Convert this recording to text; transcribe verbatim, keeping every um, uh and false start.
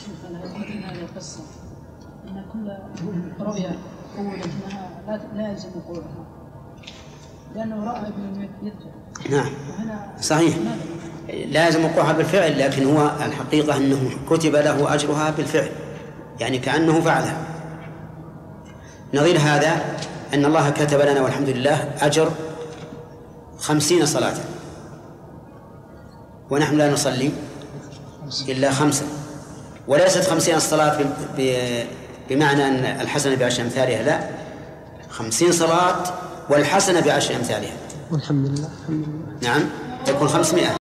شيخ هذه القصة أن كل رؤيا قولت أنها لا يلزم وقوعها لأنه رأى ابن يدخل. نعم صحيح لازم وقوعها بالفعل، لكن هو الحقيقة أنه كتب له أجرها بالفعل، يعني كأنه فعلها. نظير هذا أن الله كتب لنا والحمد لله أجر خمسين صلاة ونحن لا نصلي إلا خمسة، وليست خمسين الصلاة بمعنى أن الحسنة بعشر أمثالها، لا، خمسين صلاة والحسنة بعشر أمثالها. والحمد لله. الحمد لله. نعم تكون خمسمائة.